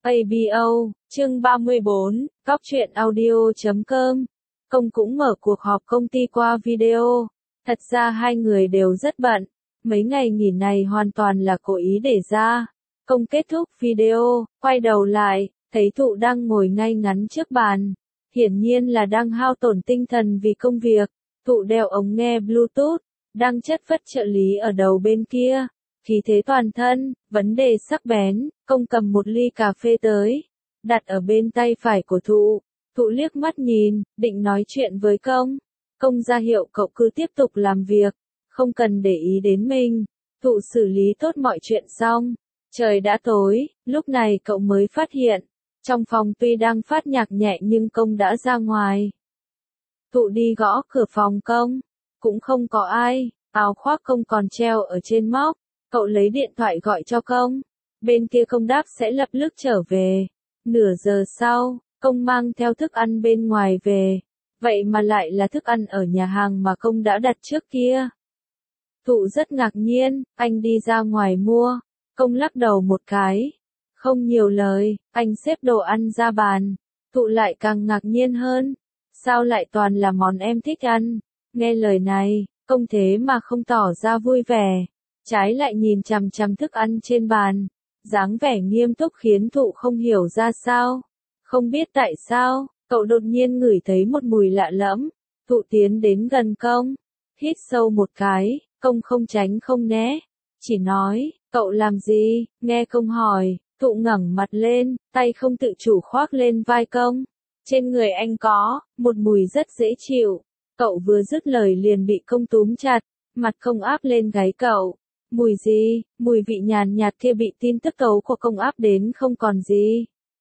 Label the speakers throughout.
Speaker 1: ABO, chương 34, Góc truyện audio.com. Công cũng mở cuộc họp công ty qua video. Thật ra hai người đều rất bận. Mấy ngày nghỉ này hoàn toàn là cố ý để ra. Công kết thúc video, quay đầu lại, thấy Thụ đang ngồi ngay ngắn trước bàn. Hiển nhiên là đang hao tổn tinh thần vì công việc. Thụ đeo ống nghe Bluetooth, đang chất vất trợ lý ở đầu bên kia. Khí thế toàn thân, vấn đề sắc bén, Công cầm một ly cà phê tới, đặt ở bên tay phải của Thụ. Thụ liếc mắt nhìn, định nói chuyện với Công. Công ra hiệu cậu cứ tiếp tục làm việc, không cần để ý đến mình. Thụ xử lý tốt mọi chuyện xong. Trời đã tối, lúc này cậu mới phát hiện. Trong phòng tuy đang phát nhạc nhẹ nhưng Công đã ra ngoài. Thụ đi gõ cửa phòng Công, cũng không có ai, áo khoác Công còn treo ở trên móc. Cậu lấy điện thoại gọi cho Công. Bên kia Công đáp sẽ lập tức trở về. Nửa giờ sau, Công mang theo thức ăn bên ngoài về. Vậy mà lại là thức ăn ở nhà hàng mà Công đã đặt trước kia. Thụ rất ngạc nhiên, anh đi ra ngoài mua. Công lắc đầu một cái. Không nhiều lời, anh xếp đồ ăn ra bàn. Thụ lại càng ngạc nhiên hơn. Sao lại toàn là món em thích ăn? Nghe lời này, Công thế mà không tỏ ra vui vẻ. Trái lại nhìn chằm chằm thức ăn trên bàn, dáng vẻ nghiêm túc khiến Thụ không hiểu ra sao. Không biết tại sao, cậu đột nhiên ngửi thấy một mùi lạ lẫm. Thụ tiến đến gần Công, hít sâu một cái, Công không tránh không né, chỉ nói, cậu làm gì? Nghe Công hỏi, Thụ ngẩng mặt lên, tay không tự chủ khoác lên vai Công. Trên người anh có một mùi rất dễ chịu. Cậu vừa dứt lời liền bị Công túm chặt, mặt Công áp lên gáy cậu. Mùi gì? Mùi vị nhàn nhạt kia bị tin tức tấu của Công áp đến không còn gì.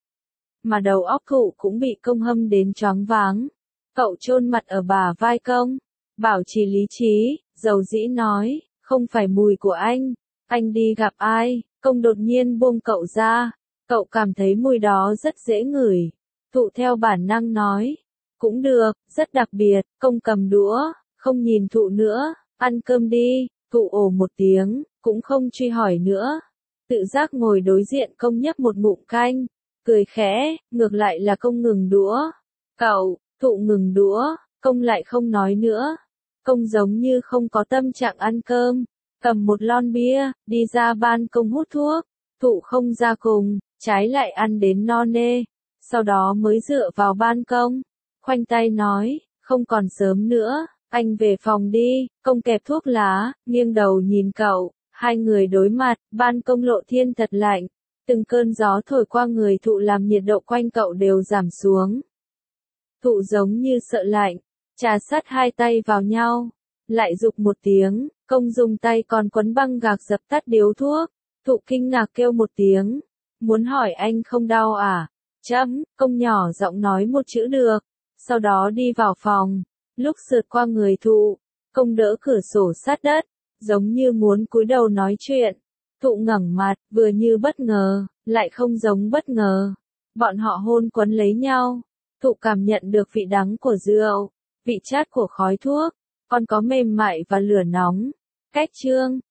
Speaker 1: Mà đầu óc Thụ cũng bị Công hâm đến choáng váng. Cậu chôn mặt ở bả vai Công, bảo trì lý trí, dầu dĩ nói, không phải mùi của anh đi gặp ai? Công đột nhiên buông cậu ra, cậu cảm thấy mùi đó rất dễ ngửi. Thụ theo bản năng nói, cũng được, rất đặc biệt. Công cầm đũa, không nhìn Thụ nữa, ăn cơm đi. Thụ ồ một tiếng, cũng không truy hỏi nữa. Tự giác ngồi đối diện Công nhấp một ngụm canh, cười khẽ, ngược lại là Công ngừng đũa. Cậu, Thụ ngừng đũa, Công lại không nói nữa. Công giống như không có tâm trạng ăn cơm, cầm một lon bia, đi ra ban công hút thuốc. Thụ không ra cùng, trái lại ăn đến no nê, sau đó mới dựa vào ban công, khoanh tay nói, không còn sớm nữa. Anh về phòng đi. Công kẹp thuốc lá, nghiêng đầu nhìn cậu, hai người đối mặt, ban công lộ thiên thật lạnh. Từng cơn gió thổi qua người Thụ làm nhiệt độ quanh cậu đều giảm xuống. Thụ giống như sợ lạnh, trà sát hai tay vào nhau, lại giục một tiếng, Công dùng tay còn quấn băng gạc dập tắt điếu thuốc. Thụ kinh ngạc kêu một tiếng, muốn hỏi anh không đau à? Công nhỏ giọng nói một chữ được, sau đó đi vào phòng. Lúc sượt qua người Thụ, Công đỡ cửa sổ sát đất, giống như muốn cúi đầu nói chuyện. Thụ ngẩng mặt, vừa như bất ngờ, lại không giống bất ngờ. Bọn họ hôn quấn lấy nhau. Thụ cảm nhận được vị đắng của rượu, vị chát của khói thuốc, còn có mềm mại và lửa nóng. Cách chương